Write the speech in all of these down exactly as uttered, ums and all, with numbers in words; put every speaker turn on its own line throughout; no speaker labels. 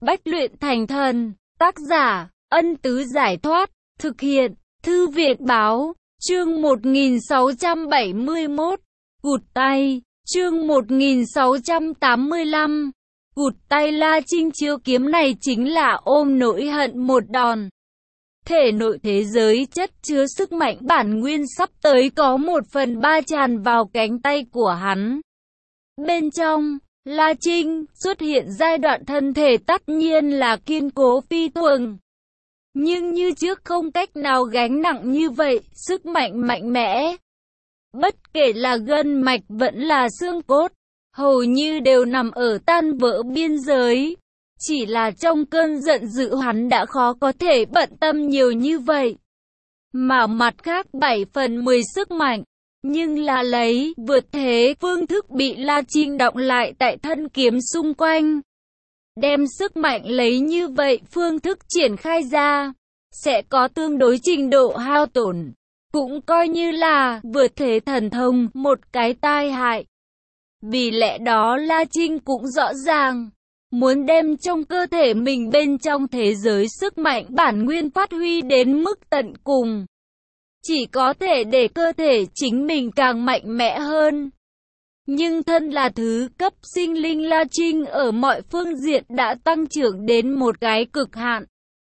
Bách luyện thành thần. Tác giả, Ân Tứ Giải Thoát. Thực hiện, Thư viện Báo. Chương một nghìn sáu trăm bảy mươi mốt. Cụt tay. Chương một nghìn sáu trăm tám mươi lăm. Cụt tay. La Trinh chiêu kiếm này chính là ôm nỗi hận một đòn. Thể nội thế giới chất chứa sức mạnh bản nguyên sắp tới có một phần ba tràn vào cánh tay của hắn. Bên trong, La Trinh xuất hiện giai đoạn thân thể tất nhiên là kiên cố phi thường. Nhưng như trước không cách nào gánh nặng như vậy, sức mạnh mạnh mẽ. Bất kể là gân mạch vẫn là xương cốt, hầu như đều nằm ở tan vỡ biên giới. Chỉ là trong cơn giận dữ hắn đã khó có thể bận tâm nhiều như vậy. Mà mặt khác bảy phần mười sức mạnh, nhưng là lấy vượt thế phương thức bị La Trinh đọng lại tại thân kiếm xung quanh. Đem sức mạnh lấy như vậy phương thức triển khai ra, sẽ có tương đối trình độ hao tổn. Cũng coi như là vượt thế thần thông một cái tai hại. Vì lẽ đó La Trinh cũng rõ ràng, muốn đem trong cơ thể mình bên trong thế giới sức mạnh bản nguyên phát huy đến mức tận cùng. Chỉ có thể để cơ thể chính mình càng mạnh mẽ hơn. Nhưng thân là thứ cấp sinh linh, La Trinh ở mọi phương diện đã tăng trưởng đến một cái cực hạn.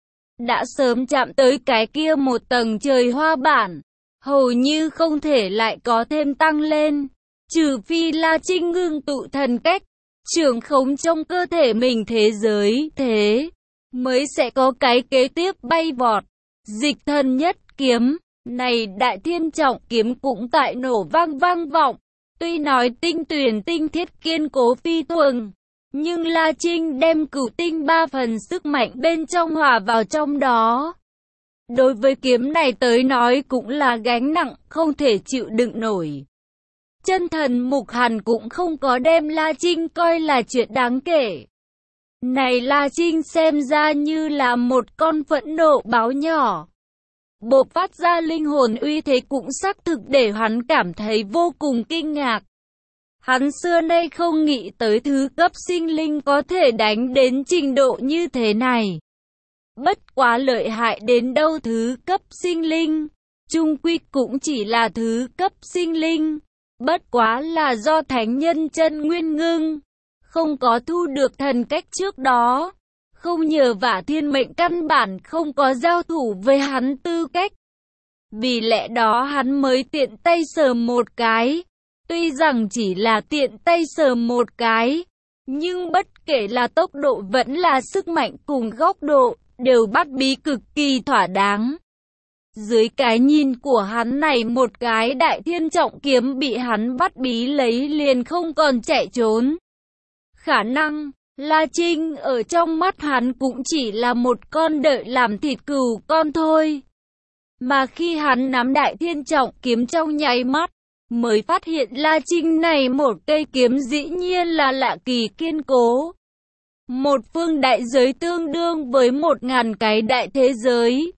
Đã sớm chạm tới cái kia một tầng trời hoa bản, hầu như không thể lại có thêm tăng lên. Trừ phi La Trinh ngưng tụ thần cách, trưởng khống trong cơ thể mình thế giới, thế mới sẽ có cái kế tiếp bay vọt. Dịch thần nhất kiếm, này đại thiên trọng kiếm cũng tại nổ vang vang vọng. Tuy nói tinh tuyển tinh thiết kiên cố phi thường, nhưng La Trinh đem cửu tinh ba phần sức mạnh bên trong hòa vào trong đó. Đối với kiếm này tới nói cũng là gánh nặng không thể chịu đựng nổi. Chân thần Mục Hàn cũng không có đem La Trinh coi là chuyện đáng kể. Này La Trinh xem ra như là một con phẫn nộ báo nhỏ. Bộc phát ra linh hồn uy thế cũng xác thực để hắn cảm thấy vô cùng kinh ngạc. Hắn xưa nay không nghĩ tới thứ cấp sinh linh có thể đánh đến trình độ như thế này. Bất quá lợi hại đến đâu thứ cấp sinh linh, chung quy cũng chỉ là thứ cấp sinh linh. Bất quá là do thánh nhân chân nguyên ngưng, không có thu được thần cách trước đó. Không nhờ vả thiên mệnh căn bản không có giao thủ với hắn tư cách. Vì lẽ đó hắn mới tiện tay sờ một cái. Tuy rằng chỉ là tiện tay sờ một cái, nhưng bất kể là tốc độ vẫn là sức mạnh cùng góc độ, đều bắt bí cực kỳ thỏa đáng. Dưới cái nhìn của hắn này, một cái đại thiên trọng kiếm bị hắn bắt bí lấy liền không còn chạy trốn. Khả năng La Trinh ở trong mắt hắn cũng chỉ là một con đợi làm thịt cừu con thôi. Mà khi hắn nắm đại thiên trọng kiếm trong nháy mắt, mới phát hiện La Trinh này một cây kiếm dĩ nhiên là lạ kỳ kiên cố. Một phương đại giới tương đương với một ngàn cái đại thế giới.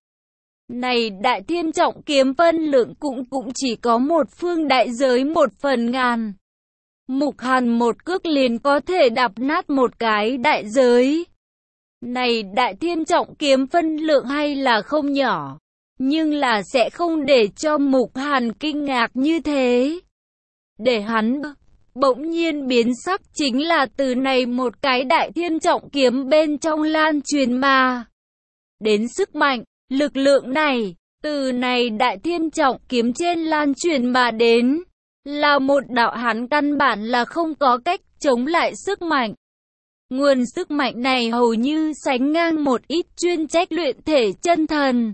Này đại thiên trọng kiếm phân lượng cũng cũng chỉ có một phương đại giới một phần ngàn. Mục Hàn một cước liền có thể đạp nát một cái đại giới. Này đại thiên trọng kiếm phân lượng hay là không nhỏ, nhưng là sẽ không để cho Mục Hàn kinh ngạc như thế. Để hắn bỗng nhiên biến sắc chính là từ này một cái đại thiên trọng kiếm bên trong lan truyền mà đến sức mạnh, lực lượng này, từ này đại thiên trọng kiếm trên lan truyền mà đến, là một đạo hắn căn bản là không có cách chống lại sức mạnh. Nguồn sức mạnh này hầu như sánh ngang một ít chuyên trách luyện thể chân thần.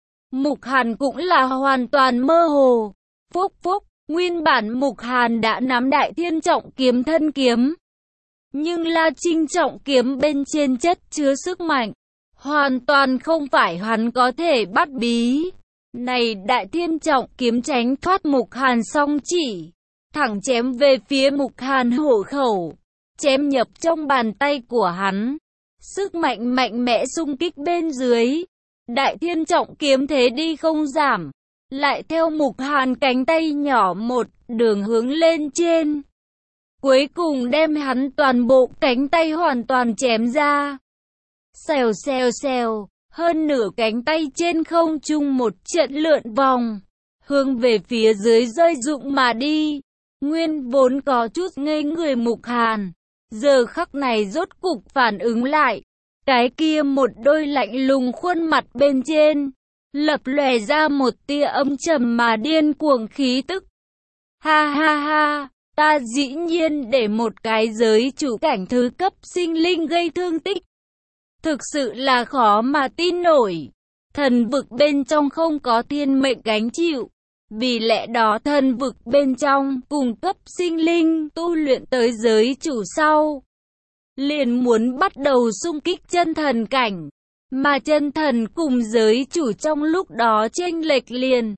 Mục Hàn cũng là hoàn toàn mơ hồ. Phúc phúc, nguyên bản Mục Hàn đã nắm đại thiên trọng kiếm thân kiếm. Nhưng La Trinh trọng kiếm bên trên chất chứa sức mạnh, hoàn toàn không phải hắn có thể bắt bí. Này đại thiên trọng kiếm tránh thoát Mục Hàn song chỉ, thẳng chém về phía Mục Hàn hổ khẩu, chém nhập trong bàn tay của hắn. Sức mạnh mạnh mẽ xung kích bên dưới, đại thiên trọng kiếm thế đi không giảm, lại theo Mục Hàn cánh tay nhỏ một đường hướng lên trên, cuối cùng đem hắn toàn bộ cánh tay hoàn toàn chém ra. Xèo xèo xèo, hơn nửa cánh tay trên không trung một trận lượn vòng, hướng về phía dưới rơi rụng mà đi. Nguyên vốn có chút ngây người Mục Hàn, giờ khắc này rốt cục phản ứng lại. Cái kia một đôi lạnh lùng khuôn mặt bên trên, lập lòe ra một tia âm trầm mà điên cuồng khí tức. Ha ha ha, ta dĩ nhiên để một cái giới chủ cảnh thứ cấp sinh linh gây thương tích. Thực sự là khó mà tin nổi. Thần vực bên trong không có thiên mệnh gánh chịu. Vì lẽ đó thần vực bên trong cùng cấp sinh linh tu luyện tới giới chủ sau, liền muốn bắt đầu xung kích chân thần cảnh. Mà chân thần cùng giới chủ trong lúc đó chênh lệch liền.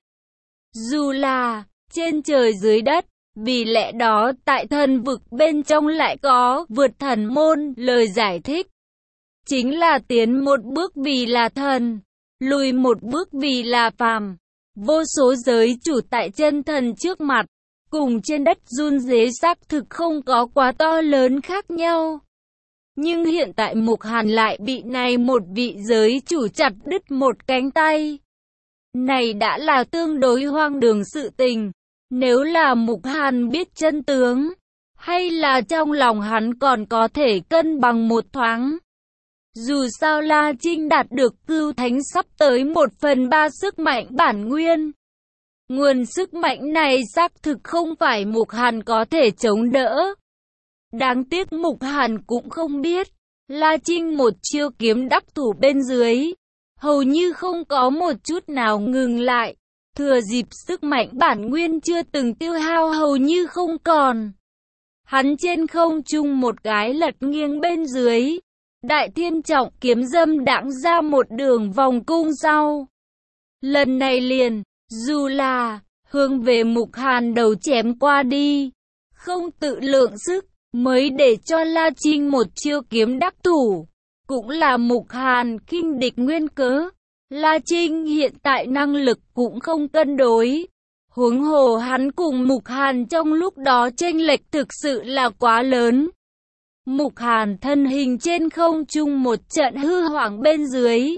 Dù là trên trời dưới đất, vì lẽ đó tại thần vực bên trong lại có vượt thần môn. Lời giải thích chính là tiến một bước vì là thần, lùi một bước vì là phàm. Vô số giới chủ tại chân thần trước mặt, cùng trên đất run rế xác thực không có quá to lớn khác nhau. Nhưng hiện tại Mục Hàn lại bị này một vị giới chủ chặt đứt một cánh tay. Này đã là tương đối hoang đường sự tình. Nếu là Mục Hàn biết chân tướng, hay là trong lòng hắn còn có thể cân bằng một thoáng. Dù sao La Trinh đạt được cưu thánh sắp tới một phần ba sức mạnh bản nguyên. Nguồn sức mạnh này xác thực không phải Mục Hàn có thể chống đỡ. Đáng tiếc Mục Hàn cũng không biết, La Trinh một chiêu kiếm đắc thủ bên dưới, hầu như không có một chút nào ngừng lại. Thừa dịp sức mạnh bản nguyên chưa từng tiêu hao hầu như không còn. Hắn trên không trung một cái lật nghiêng bên dưới. Đại thiên trọng kiếm dâm đãng ra một đường vòng cung sau. Lần này liền, dù là hướng về Mục Hàn đầu chém qua đi, không tự lượng sức, mới để cho La Trinh một chiêu kiếm đắc thủ. Cũng là Mục Hàn khinh địch nguyên cớ. La Trinh hiện tại năng lực cũng không cân đối. Huống hồ hắn cùng Mục Hàn trong lúc đó chênh lệch thực sự là quá lớn. Mục Hàn thân hình trên không trung một trận hư hoảng bên dưới.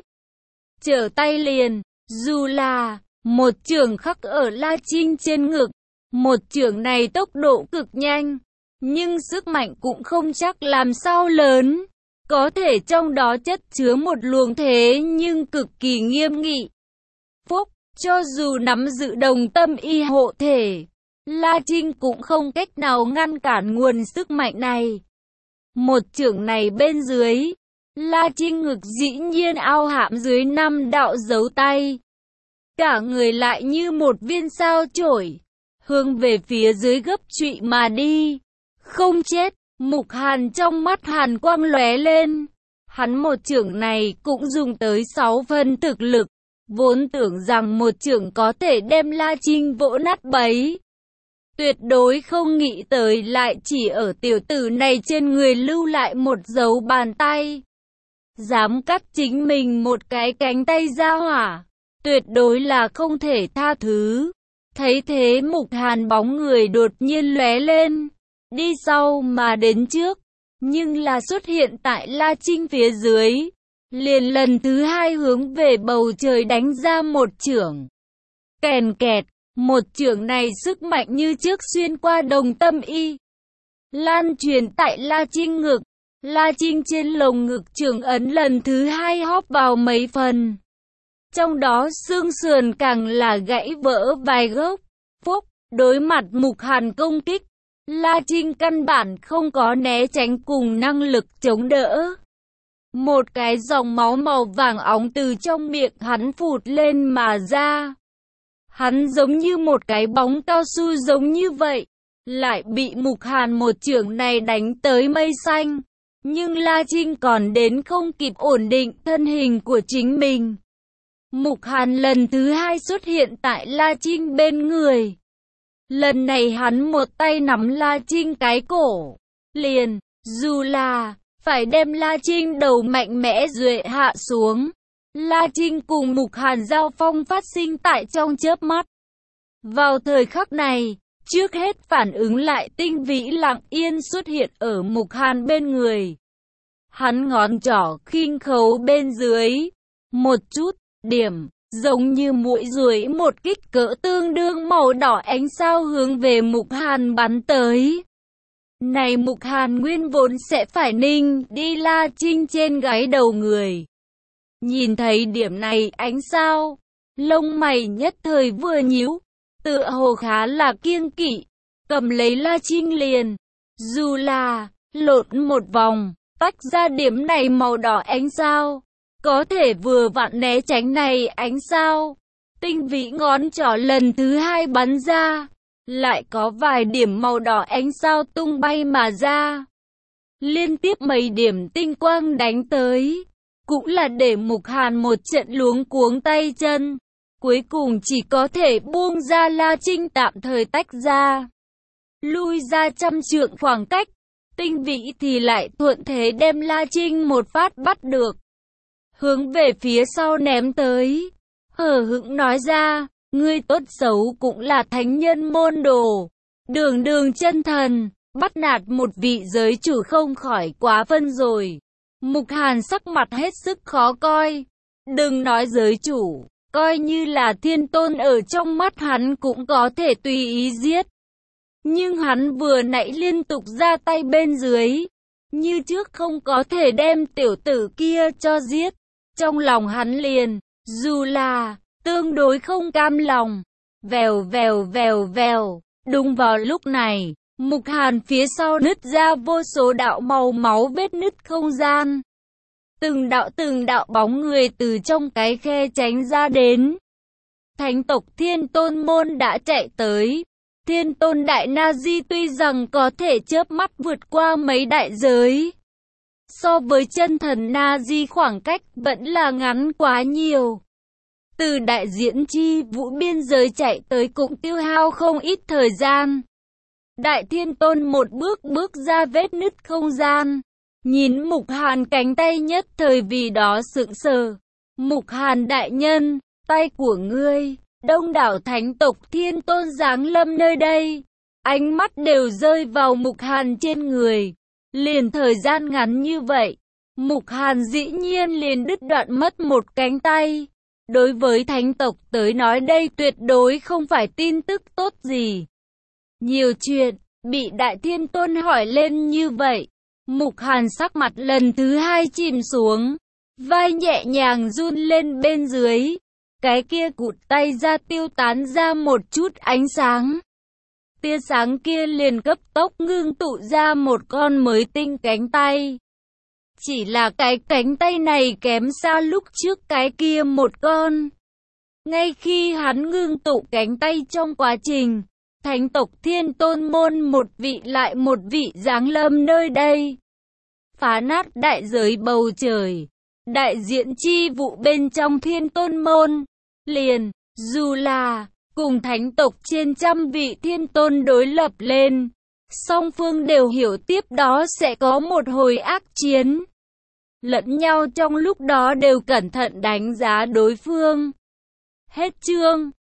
Trở tay liền, dù là một chưởng khắc ở La Trinh trên ngực. Một chưởng này tốc độ cực nhanh, nhưng sức mạnh cũng không chắc làm sao lớn. Có thể trong đó chất chứa một luồng thế nhưng cực kỳ nghiêm nghị. Phúc, cho dù nắm giữ đồng tâm y hộ thể, La Trinh cũng không cách nào ngăn cản nguồn sức mạnh này. Một chưởng này bên dưới, La Trinh ngực dĩ nhiên ao hãm dưới năm đạo dấu tay. Cả người lại như một viên sao chổi, hướng về phía dưới gấp trụy mà đi. Không chết, Mục Hàn trong mắt hàn quang lóe lên. Hắn một chưởng này cũng dùng tới sáu phần thực lực. Vốn tưởng rằng một chưởng có thể đem La Trinh vỗ nát bấy. Tuyệt đối không nghĩ tới lại chỉ ở tiểu tử này trên người lưu lại một dấu bàn tay. Dám cắt chính mình một cái cánh tay ra hỏa, tuyệt đối là không thể tha thứ. Thấy thế Mục Hàn bóng người đột nhiên lóe lên, đi sau mà đến trước, nhưng là xuất hiện tại La Trinh phía dưới, liền lần thứ hai hướng về bầu trời đánh ra một chưởng. Kèn kẹt, một chưởng này sức mạnh như trước xuyên qua đồng tâm y, lan truyền tại La Trinh ngực. La Trinh trên lồng ngực chưởng ấn lần thứ hai hóp vào mấy phần, trong đó xương sườn càng là gãy vỡ vài gốc. Phúc, đối mặt Mục Hàn công kích, La Trinh căn bản không có né tránh cùng năng lực chống đỡ. Một cái dòng máu màu vàng óng từ trong miệng hắn phụt lên mà ra. Hắn giống như một cái bóng cao su giống như vậy, lại bị Mục Hàn một chưởng này đánh tới mây xanh. Nhưng La Trinh còn đến không kịp ổn định thân hình của chính mình. Mục Hàn lần thứ hai xuất hiện tại La Trinh bên người. Lần này hắn một tay nắm La Trinh cái cổ, liền, dù là phải đem La Trinh đầu mạnh mẽ duệ hạ xuống. La Trinh cùng Mục Hàn giao phong phát sinh tại trong chớp mắt. Vào thời khắc này, trước hết phản ứng lại Tinh Vĩ lặng yên xuất hiện ở Mục Hàn bên người. Hắn ngón trỏ khinh khấu bên dưới. Một chút, điểm, giống như mũi ruồi một kích cỡ tương đương màu đỏ ánh sao hướng về Mục Hàn bắn tới. Này Mục Hàn nguyên vốn sẽ phải ninh đi La Trinh trên gáy đầu người. Nhìn thấy điểm này ánh sao, lông mày nhất thời vừa nhíu, tựa hồ khá là kiêng kỵ, cầm lấy La Trinh liền. Dù là lộn một vòng, tách ra điểm này màu đỏ ánh sao, có thể vừa vặn né tránh này ánh sao. Tinh vĩ ngón trỏ lần thứ hai bắn ra, lại có vài điểm màu đỏ ánh sao tung bay mà ra. Liên tiếp mấy điểm tinh quang đánh tới, cũng là để Mục Hàn một trận luống cuống tay chân. Cuối cùng chỉ có thể buông ra La Trinh tạm thời tách ra. Lui ra trăm trượng khoảng cách, Tinh vĩ thì lại thuận thế đem La Trinh một phát bắt được. Hướng về phía sau ném tới, hờ hững nói ra, ngươi tốt xấu cũng là thánh nhân môn đồ. Đường đường chân thần, bắt nạt một vị giới chủ không khỏi quá phân rồi. Mục Hàn sắc mặt hết sức khó coi. Đừng nói giới chủ, coi như là thiên tôn ở trong mắt hắn cũng có thể tùy ý giết. Nhưng hắn vừa nãy liên tục ra tay bên dưới, như trước không có thể đem tiểu tử kia cho giết. Trong lòng hắn liền, dù là tương đối không cam lòng. Vèo vèo vèo vèo, đúng vào lúc này, Mục Hàn phía sau nứt ra vô số đạo màu máu vết nứt không gian. Từng đạo từng đạo bóng người từ trong cái khe tránh ra đến. Thánh tộc Thiên Tôn Môn đã chạy tới. Thiên Tôn Đại Na Di tuy rằng có thể chớp mắt vượt qua mấy đại giới, so với chân thần Na Di khoảng cách vẫn là ngắn quá nhiều. Từ đại diễn chi vũ biên giới chạy tới cũng tiêu hao không ít thời gian. Đại Thiên Tôn một bước bước ra vết nứt không gian, nhìn Mục Hàn cánh tay nhất thời vì đó sững sờ. Mục Hàn đại nhân, tay của ngươi, đông đảo thánh tộc Thiên Tôn giáng lâm nơi đây. Ánh mắt đều rơi vào Mục Hàn trên người. Liền thời gian ngắn như vậy, Mục Hàn dĩ nhiên liền đứt đoạn mất một cánh tay. Đối với thánh tộc tới nói đây tuyệt đối không phải tin tức tốt gì. Nhiều chuyện, bị Đại Thiên Tôn hỏi lên như vậy, Mục Hàn sắc mặt lần thứ hai chìm xuống, vai nhẹ nhàng run lên bên dưới, cái kia cụt tay ra tiêu tán ra một chút ánh sáng. Tia sáng kia liền cấp tốc ngưng tụ ra một con mới tinh cánh tay. Chỉ là cái cánh tay này kém xa lúc trước cái kia một con. Ngay khi hắn ngưng tụ cánh tay trong quá trình, thánh tộc Thiên Tôn Môn một vị lại một vị giáng lâm nơi đây. Phá nát đại giới bầu trời, đại diện chi vụ bên trong Thiên Tôn Môn. Liền, dù là cùng thánh tộc trên trăm vị thiên tôn đối lập lên, song phương đều hiểu tiếp đó sẽ có một hồi ác chiến. Lẫn nhau trong lúc đó đều cẩn thận đánh giá đối phương. Hết chương.